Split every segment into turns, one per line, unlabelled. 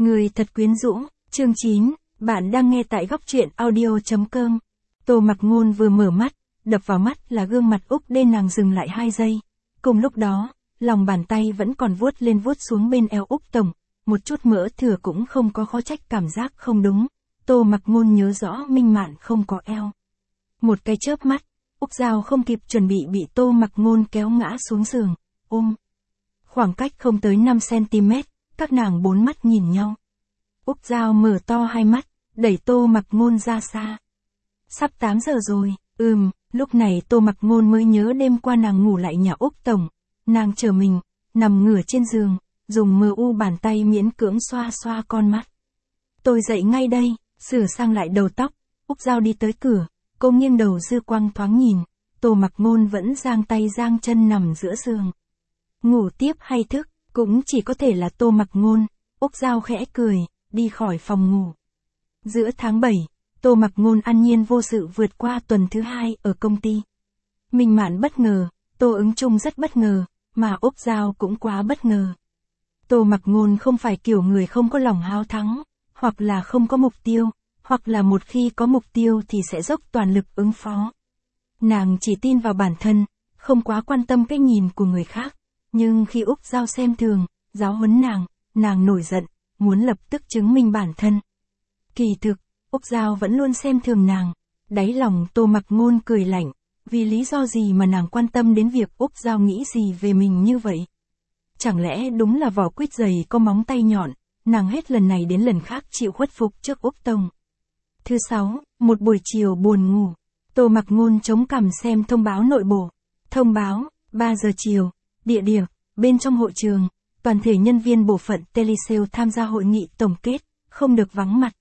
Người thật quyến rũ, chương 9, bạn đang nghe tại góc truyện audio.com. Tô Mặc Ngôn vừa mở mắt, đập vào mắt là gương mặt Úc Đê. Nàng dừng lại 2 giây. Cùng lúc đó, lòng bàn tay vẫn còn vuốt lên vuốt xuống bên eo Úc Tổng, một chút mỡ thừa cũng không có, khó trách cảm giác không đúng. Tô Mặc Ngôn nhớ rõ Minh Mạn không có eo. Một cái chớp mắt, Úc Giao không kịp chuẩn bị Tô Mặc Ngôn kéo ngã xuống giường, ôm. Khoảng cách không tới 5cm, các nàng 4 mắt nhìn nhau. Úc Giao mở to 2 mắt, đẩy Tô Mặc Ngôn ra xa. Sắp 8 giờ rồi, lúc này Tô Mặc Ngôn mới nhớ đêm qua nàng ngủ lại nhà Úc Tổng. Nàng chờ mình, nằm ngửa trên giường, dùng mờ u bàn tay miễn cưỡng xoa xoa con mắt. Tôi dậy ngay đây, sửa sang lại đầu tóc, Úc Giao đi tới cửa, cô nghiêng đầu dư quang thoáng nhìn, Tô Mặc Ngôn vẫn giang tay giang chân nằm giữa giường. Ngủ tiếp hay thức, cũng chỉ có thể là Tô Mặc Ngôn. Úc Giao khẽ cười, đi khỏi phòng ngủ. Giữa tháng 7, Tô Mặc Ngôn an nhiên vô sự vượt qua tuần thứ 2 ở công ty. Minh Mạn bất ngờ, Tô Ứng Chung rất bất ngờ, mà Úc Giao cũng quá bất ngờ. Tô Mặc Ngôn không phải kiểu người không có lòng háo thắng, hoặc là không có mục tiêu, hoặc là một khi có mục tiêu thì sẽ dốc toàn lực ứng phó. Nàng chỉ tin vào bản thân, không quá quan tâm cái nhìn của người khác. Nhưng khi Úc Giao xem thường, giáo huấn nàng nổi giận, muốn lập tức chứng minh bản thân. Kỳ thực, Úc Giao vẫn luôn xem thường nàng. Đáy lòng Tô Mặc Ngôn cười lạnh, vì lý do gì mà nàng quan tâm đến việc Úc Giao nghĩ gì về mình như vậy? Chẳng lẽ đúng là vỏ quýt dày có móng tay nhọn, nàng hết lần này đến lần khác chịu khuất phục trước Úc Tổng. Thứ 6, một buổi chiều buồn ngủ, Tô Mặc Ngôn chống cằm xem thông báo nội bộ. Thông báo, 3 giờ chiều, địa điểm, bên trong hội trường, toàn thể nhân viên bộ phận telesale tham gia hội nghị tổng kết, không được vắng mặt.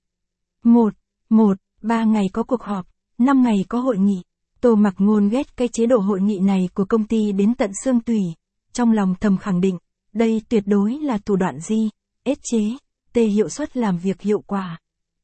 3 ngày có cuộc họp, 5 ngày có hội nghị. Tô Mặc Ngôn ghét cái chế độ hội nghị này của công ty đến tận xương tủy, trong lòng thầm khẳng định, đây tuyệt đối là thủ đoạn ép chế, hiệu suất làm việc hiệu quả.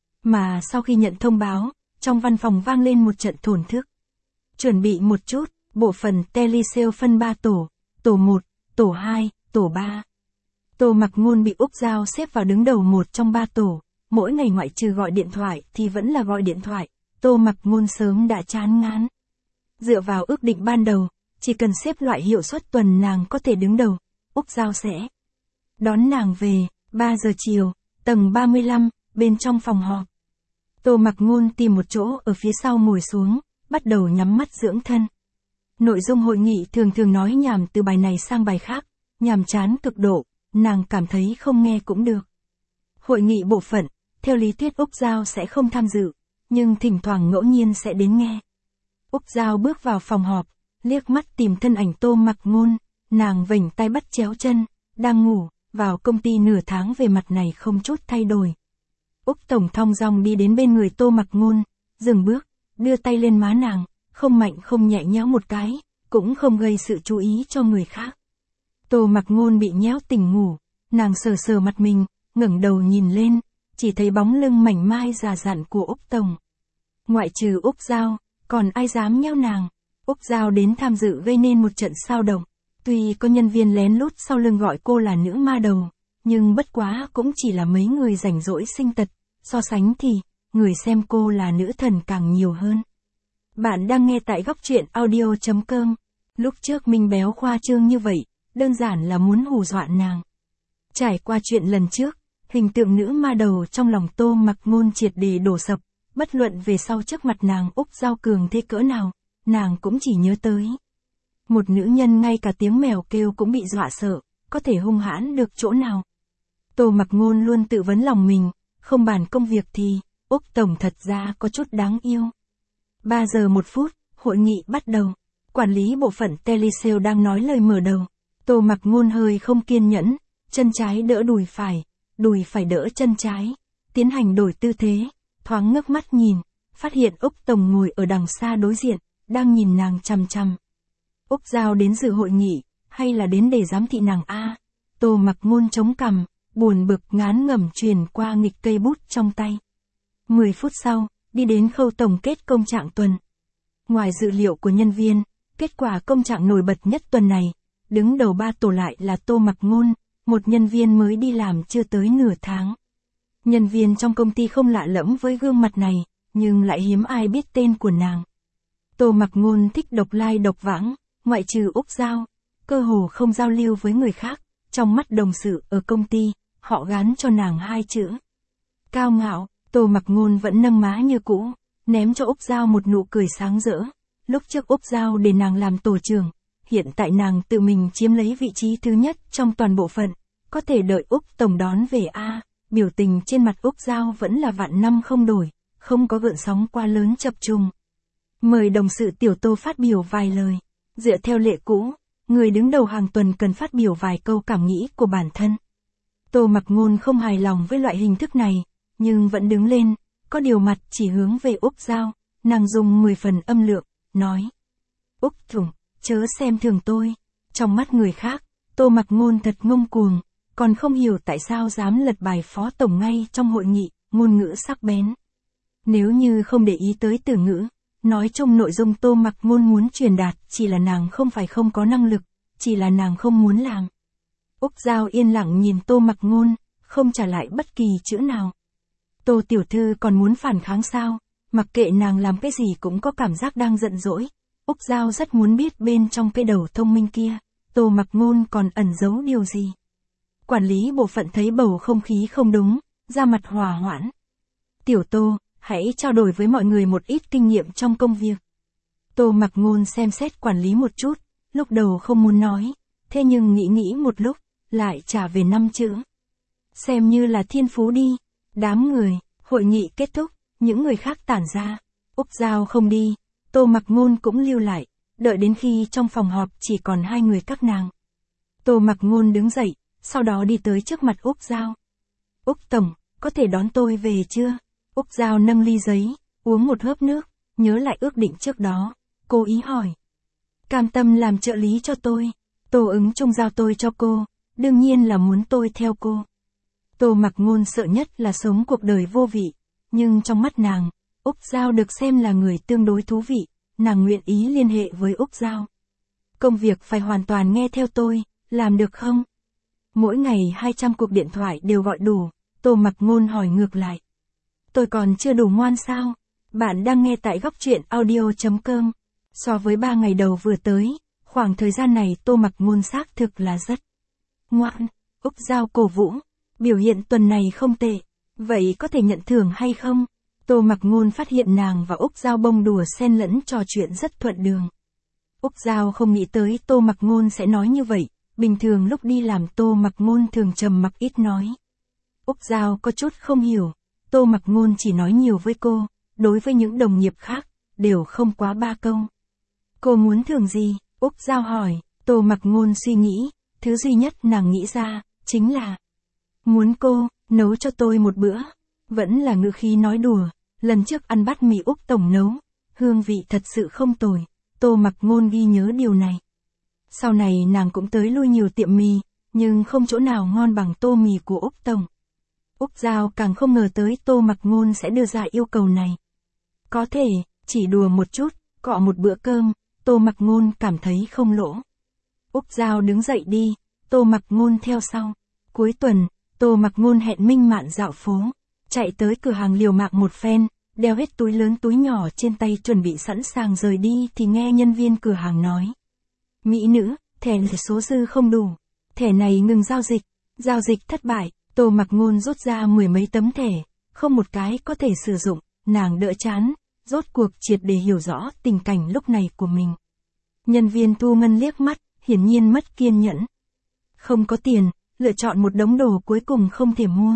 Mà sau khi nhận thông báo, trong văn phòng vang lên một trận thổn thức. Chuẩn bị một chút, bộ phận telesale phân 3 tổ, tổ 1, tổ 2, tổ 3. Tô Mặc Ngôn bị Úc Giao xếp vào đứng đầu một trong 3 tổ, mỗi ngày ngoại trừ gọi điện thoại thì vẫn là gọi điện thoại, Tô Mặc Ngôn sớm đã chán ngán. Dựa vào ước định ban đầu, chỉ cần xếp loại hiệu suất tuần nàng có thể đứng đầu, Úc Giao sẽ đón nàng về. 3 giờ chiều, tầng 35, bên trong phòng họp. Tô Mặc Ngôn tìm một chỗ ở phía sau ngồi xuống, bắt đầu nhắm mắt dưỡng thân. Nội dung hội nghị thường nói nhảm từ bài này sang bài khác, nhàm chán cực độ, nàng cảm thấy không nghe cũng được. Hội nghị bộ phận, theo lý thuyết Úc Giao sẽ không tham dự, nhưng thỉnh thoảng ngẫu nhiên sẽ đến nghe. Úc Giao bước vào phòng họp, liếc mắt tìm thân ảnh Tô Mặc Ngôn, nàng vểnh tay bắt chéo chân, đang ngủ, vào công ty nửa tháng về mặt này không chút thay đổi. Úc Tổng thong dong đi đến bên người Tô Mặc Ngôn, dừng bước, đưa tay lên má nàng, không mạnh không nhẹ nhéo một cái, cũng không gây sự chú ý cho người khác. Tô Mặc Ngôn bị nhéo tỉnh ngủ, nàng sờ mặt mình, ngẩng đầu nhìn lên, chỉ thấy bóng lưng mảnh mai già dặn của Úc Tổng. Ngoại trừ Úc Giao, còn ai dám nhéo nàng? Úc Giao đến tham dự gây nên một trận xao động. Tuy có nhân viên lén lút sau lưng gọi cô là nữ ma đầu, nhưng bất quá cũng chỉ là mấy người rảnh rỗi sinh tật, so sánh thì, người xem cô là nữ thần càng nhiều hơn. Bạn đang nghe tại góc truyện audio.com. Lúc trước Minh Béo khoa trương như vậy, đơn giản là muốn hù dọa nàng. Trải qua chuyện lần trước, hình tượng nữ ma đầu trong lòng Tô Mặc Ngôn triệt để đổ sập, bất luận về sau trước mặt nàng Úc Giao cường thế cỡ nào, nàng cũng chỉ nhớ tới. Một nữ nhân ngay cả tiếng mèo kêu cũng bị dọa sợ, có thể hung hãn được chỗ nào. Tô Mặc Ngôn luôn tự vấn lòng mình, không bàn công việc thì, Úc Tổng thật ra có chút đáng yêu. 3 giờ 1 phút, hội nghị bắt đầu. Quản lý bộ phận telesale đang nói lời mở đầu. Tô Mặc Ngôn hơi không kiên nhẫn, chân trái đỡ đùi phải đỡ chân trái, tiến hành đổi tư thế, thoáng ngước mắt nhìn, phát hiện Úc Tổng ngồi ở đằng xa đối diện, đang nhìn nàng chằm chằm. Úc Giao đến dự hội nghị, hay là đến để giám thị nàng a? Tô Mặc Ngôn chống cằm, buồn bực ngán ngẩm truyền qua nghịch cây bút trong tay. 10 phút sau, đi đến khâu tổng kết công trạng tuần. Ngoài dự liệu của nhân viên, kết quả công trạng nổi bật nhất tuần này, đứng đầu 3 tổ lại là Tô Mặc Ngôn, một nhân viên mới đi làm chưa tới nửa tháng. Nhân viên trong công ty không lạ lẫm với gương mặt này, nhưng lại hiếm ai biết tên của nàng. Tô Mặc Ngôn thích độc lai độc vãng, ngoại trừ Úc Giao, cơ hồ không giao lưu với người khác, trong mắt đồng sự ở công ty, họ gán cho nàng 2 chữ. Cao ngạo. Tô Mặc Ngôn vẫn nâng má như cũ, ném cho Úc Giao một nụ cười sáng rỡ. Lúc trước Úc Giao để nàng làm tổ trưởng, hiện tại nàng tự mình chiếm lấy vị trí thứ nhất trong toàn bộ phận, có thể đợi Úc Tổng đón về a. Biểu tình trên mặt Úc Giao vẫn là vạn năm không đổi, không có gợn sóng quá lớn chập trùng. Mời đồng sự tiểu Tô phát biểu vài lời. Dựa theo lệ cũ, người đứng đầu hàng tuần cần phát biểu vài câu cảm nghĩ của bản thân. Tô Mặc Ngôn không hài lòng với loại hình thức này, nhưng vẫn đứng lên, có điều mặt chỉ hướng về Úc Giao, nàng dùng 10 phần âm lượng, nói. Úc Tổng, chớ xem thường tôi. Trong mắt người khác, Tô Mặc Ngôn thật ngông cuồng, còn không hiểu tại sao dám lật bài phó tổng ngay trong hội nghị, ngôn ngữ sắc bén. Nếu như không để ý tới từ ngữ, nói chung nội dung Tô Mặc Ngôn muốn truyền đạt chỉ là nàng không phải không có năng lực, chỉ là nàng không muốn làm. Úc Giao yên lặng nhìn Tô Mặc Ngôn, không trả lại bất kỳ chữ nào. Tô tiểu thư còn muốn phản kháng sao? Mặc kệ nàng làm cái gì cũng có cảm giác đang giận dỗi. Úc Giao rất muốn biết bên trong cái đầu thông minh kia, Tô Mặc Ngôn còn ẩn giấu điều gì. Quản lý bộ phận thấy bầu không khí không đúng, ra mặt hòa hoãn. Tiểu Tô, hãy trao đổi với mọi người một ít kinh nghiệm trong công việc. Tô Mặc Ngôn xem xét quản lý một chút, lúc đầu không muốn nói, thế nhưng nghĩ một lúc, lại trả về 5 chữ. Xem như là thiên phú đi. Đám người, hội nghị kết thúc, những người khác tản ra. Úc Giao không đi, Tô Mặc Ngôn cũng lưu lại, đợi đến khi trong phòng họp chỉ còn 2 người các nàng. Tô Mặc Ngôn đứng dậy, sau đó đi tới trước mặt Úc Giao. Úc Tổng, có thể đón tôi về chưa? Úc Giao nâng ly giấy, uống một hớp nước, nhớ lại ước định trước đó, cô ý hỏi. Cam tâm làm trợ lý cho tôi, Tô ứng chung giao tôi cho cô, đương nhiên là muốn tôi theo cô. Tô Mặc Ngôn sợ nhất là sống cuộc đời vô vị, nhưng trong mắt nàng, Úc Giao được xem là người tương đối thú vị, nàng nguyện ý liên hệ với Úc Giao. Công việc phải hoàn toàn nghe theo tôi, làm được không? Mỗi ngày 200 cuộc điện thoại đều gọi đủ, Tô Mặc Ngôn hỏi ngược lại. Tôi còn chưa đủ ngoan sao? Bạn đang nghe tại góc truyện audio.com. So với 3 ngày đầu vừa tới, khoảng thời gian này Tô Mặc Ngôn xác thực là rất ngoan. Úc Giao cổ vũ. Biểu hiện tuần này không tệ, vậy có thể nhận thưởng hay không? Tô Mặc Ngôn phát hiện nàng và Úc Giao bông đùa xen lẫn trò chuyện rất thuận đường. Úc Giao không nghĩ tới Tô Mặc Ngôn sẽ nói như vậy, bình thường lúc đi làm Tô Mặc Ngôn thường trầm mặc ít nói. Úc Giao có chút không hiểu, Tô Mặc Ngôn chỉ nói nhiều với cô, đối với những đồng nghiệp khác, đều không quá 3 câu. Cô muốn thưởng gì? Úc Giao hỏi, Tô Mặc Ngôn suy nghĩ, thứ duy nhất nàng nghĩ ra, chính là muốn cô, nấu cho tôi một bữa. Vẫn là ngữ khí nói đùa, lần trước ăn bát mì Úc Tổng nấu, hương vị thật sự không tồi, Tô Mặc Ngôn ghi nhớ điều này. Sau này nàng cũng tới lui nhiều tiệm mì, nhưng không chỗ nào ngon bằng tô mì của Úc Tổng. Úc Giao càng không ngờ tới Tô Mặc Ngôn sẽ đưa ra yêu cầu này. Có thể, chỉ đùa một chút, cọ một bữa cơm, Tô Mặc Ngôn cảm thấy không lỗ. Úc Giao đứng dậy đi, Tô Mặc Ngôn theo sau. Cuối tuần, Tô Mặc Ngôn hẹn Minh Mạn dạo phố, chạy tới cửa hàng liều mạng một phen, đeo hết túi lớn túi nhỏ trên tay chuẩn bị sẵn sàng rời đi thì nghe nhân viên cửa hàng nói. Mỹ nữ, thẻ số dư không đủ, thẻ này ngừng giao dịch thất bại. Tô Mặc Ngôn rút ra 10 mấy tấm thẻ, không một cái có thể sử dụng, nàng đỡ chán, rốt cuộc triệt để hiểu rõ tình cảnh lúc này của mình. Nhân viên thu ngân liếc mắt, hiển nhiên mất kiên nhẫn. Không có tiền, lựa chọn một đống đồ cuối cùng không thể mua.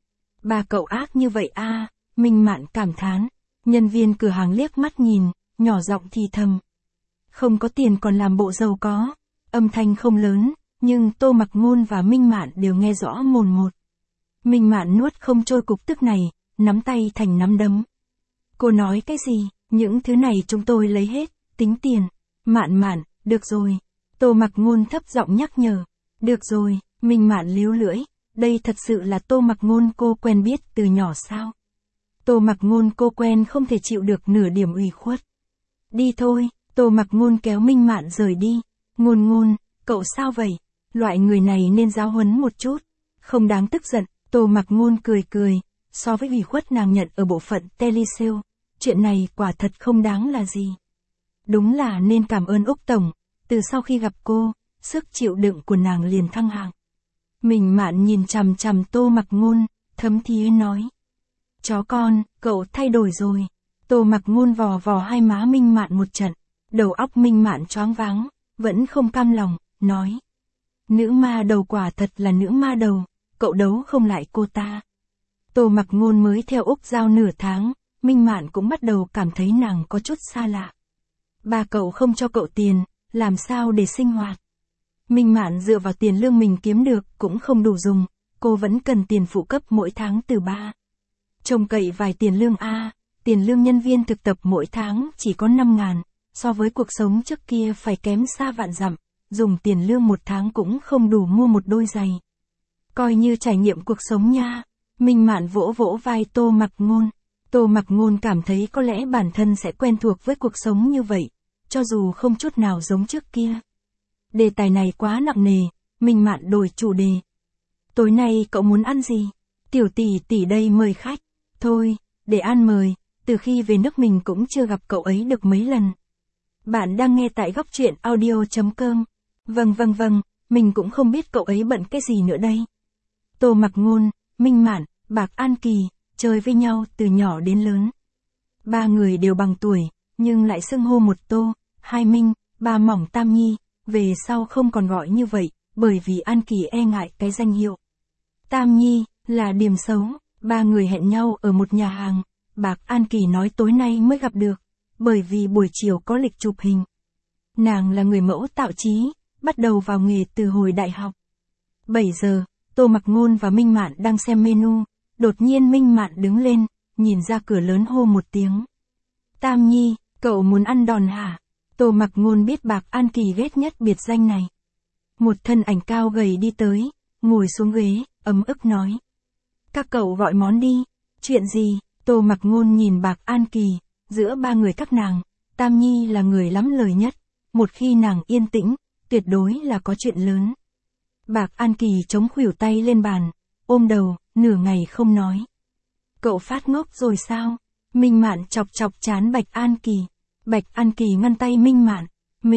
Bà cậu ác như vậy a, Minh Mạn cảm thán. Nhân viên cửa hàng liếc mắt nhìn, nhỏ giọng thì thầm. Không có tiền còn làm bộ giàu có. Âm thanh không lớn, nhưng Tô Mặc Ngôn và Minh Mạn đều nghe rõ mồn một. Minh Mạn nuốt không trôi cục tức này, nắm tay thành nắm đấm. Cô nói cái gì? Những thứ này chúng tôi lấy hết, tính tiền. Mạn, được rồi. Tô Mặc Ngôn thấp giọng nhắc nhở. Được rồi, Minh Mạn líu lưỡi. Đây thật sự là Tô Mặc Ngôn cô quen biết từ nhỏ sao? Tô Mặc Ngôn cô quen không thể chịu được nửa điểm ủy khuất. Đi thôi, Tô Mặc Ngôn kéo Minh Mạn rời đi. Ngôn, cậu sao vậy? Loại người này nên giáo huấn một chút. Không đáng tức giận, Tô Mặc Ngôn cười, So với ủy khuất nàng nhận ở bộ phận telesale, chuyện này quả thật không đáng là gì. Đúng là nên cảm ơn Úc Tổng, từ sau khi gặp cô, sức chịu đựng của nàng liền thăng hạng. Mình Mạn nhìn chằm chằm Tô Mặc Ngôn, thấm thía nói. Chó con, cậu thay đổi rồi. Tô Mặc Ngôn vò vò hai má Minh Mạn một trận, đầu óc Minh Mạn choáng váng, vẫn không cam lòng, nói. Nữ ma đầu quả thật là nữ ma đầu, cậu đấu không lại cô ta. Tô Mặc Ngôn mới theo Úc Giao nửa tháng, Minh Mạn cũng bắt đầu cảm thấy nàng có chút xa lạ. Ba cậu không cho cậu tiền, làm sao để sinh hoạt? Minh Mạn dựa vào tiền lương mình kiếm được cũng không đủ dùng, cô vẫn cần tiền phụ cấp mỗi tháng từ ba. Trông cậy vài tiền lương A, tiền lương nhân viên thực tập mỗi tháng chỉ có 5.000, so với cuộc sống trước kia phải kém xa vạn dặm, dùng tiền lương một tháng cũng không đủ mua một đôi giày. Coi như trải nghiệm cuộc sống nha. Minh Mạn vỗ vỗ vai Tô Mặc Ngôn. Tô Mặc Ngôn cảm thấy có lẽ bản thân sẽ quen thuộc với cuộc sống như vậy, cho dù không chút nào giống trước kia. Đề tài này quá nặng nề, Minh Mạn đổi chủ đề. Tối nay cậu muốn ăn gì? Tiểu tỷ tỷ đây mời khách. Thôi, để ăn mời, từ khi về nước mình cũng chưa gặp cậu ấy được mấy lần. Bạn đang nghe tại Góc Truyện Audio.com. Vâng, mình cũng không biết cậu ấy bận cái gì nữa đây. Tô Mặc Ngôn, Minh Mạn, Bạc An Kỳ, chơi với nhau từ nhỏ đến lớn. Ba người đều bằng tuổi, nhưng lại xưng hô một Tô, hai Minh, ba Mỏng Tam Nhi, về sau không còn gọi như vậy, bởi vì An Kỳ e ngại cái danh hiệu. Tam Nhi, là điểm xấu, ba người hẹn nhau ở một nhà hàng, Bạc An Kỳ nói tối nay mới gặp được, bởi vì buổi chiều có lịch chụp hình. Nàng là người mẫu tạo chí, bắt đầu vào nghề từ hồi đại học. 7 giờ, Tô Mặc Ngôn và Minh Mạn đang xem menu, đột nhiên Minh Mạn đứng lên, nhìn ra cửa lớn hô một tiếng. Tam Nhi, cậu muốn ăn đòn hả? Tô Mặc Ngôn biết Bạc An Kỳ ghét nhất biệt danh này. Một thân ảnh cao gầy đi tới, ngồi xuống ghế, ấm ức nói. Các cậu gọi món đi. Chuyện gì? Tô Mặc Ngôn nhìn Bạc An Kỳ, giữa ba người các nàng, Tam Nhi là người lắm lời nhất, một khi nàng yên tĩnh, tuyệt đối là có chuyện lớn. Bạc An Kỳ chống khuỷu tay lên bàn, ôm đầu, nửa ngày không nói. Cậu phát ngốc rồi sao? Minh Mạn chọc chọc trán Bạch An Kỳ. Bạch An Kỳ ngăn tay Minh Mạn.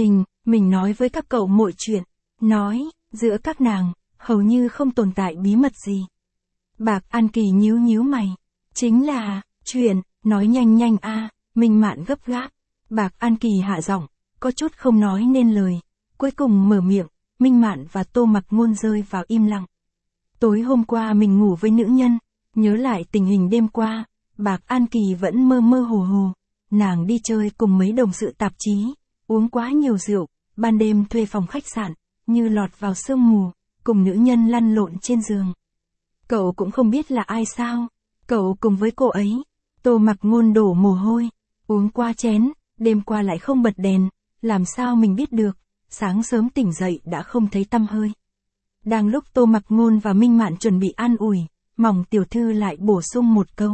Mình nói với các cậu mọi chuyện. Nói, giữa các nàng, hầu như không tồn tại bí mật gì. Bạc An Kỳ nhíu mày. Chính là, chuyện, nói nhanh a. Minh Mạn gấp gáp. Bạc An Kỳ hạ giọng, có chút không nói nên lời. Cuối cùng mở miệng, Minh Mạn và Tô Mặc Ngôn rơi vào im lặng. Tối hôm qua mình ngủ với nữ nhân, nhớ lại tình hình đêm qua, Bạc An Kỳ vẫn mơ hồ. Nàng đi chơi cùng mấy đồng sự tạp chí, uống quá nhiều rượu, ban đêm thuê phòng khách sạn, như lọt vào sương mù, cùng nữ nhân lăn lộn trên giường. Cậu cũng không biết là ai sao? Cậu cùng với cô ấy. Tô Mặc Ngôn đổ mồ hôi, uống qua chén, đêm qua lại không bật đèn, làm sao mình biết được? Sáng sớm tỉnh dậy đã không thấy tăm hơi. Đang lúc Tô Mặc Ngôn và Minh Mạn chuẩn bị an ủi, Mỏng tiểu thư lại bổ sung một câu.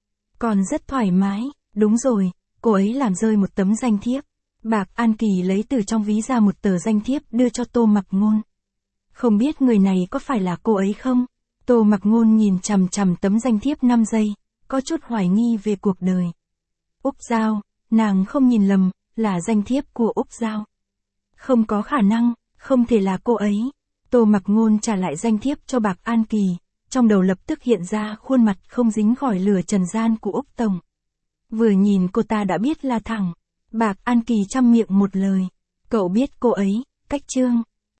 Còn rất thoải mái, đúng rồi, cô ấy làm rơi một tấm danh thiếp. Bạc An Kỳ lấy từ trong ví ra một tờ danh thiếp đưa cho Tô Mặc Ngôn. Không biết người này có phải là cô ấy không? Tô Mặc Ngôn nhìn chằm chằm tấm danh thiếp 5 giây, có chút hoài nghi về cuộc đời. Úc Giao, nàng không nhìn lầm, là danh thiếp của Úc Giao. Không có khả năng, không thể là cô ấy. Tô Mặc Ngôn trả lại danh thiếp cho Bạc An Kỳ, trong đầu lập tức hiện ra khuôn mặt không dính khỏi lửa trần gian của Úc Tổng. Vừa nhìn cô ta đã biết là thẳng. Bạc An Kỳ chăm miệng một lời. Cậu biết cô ấy, cách Trương.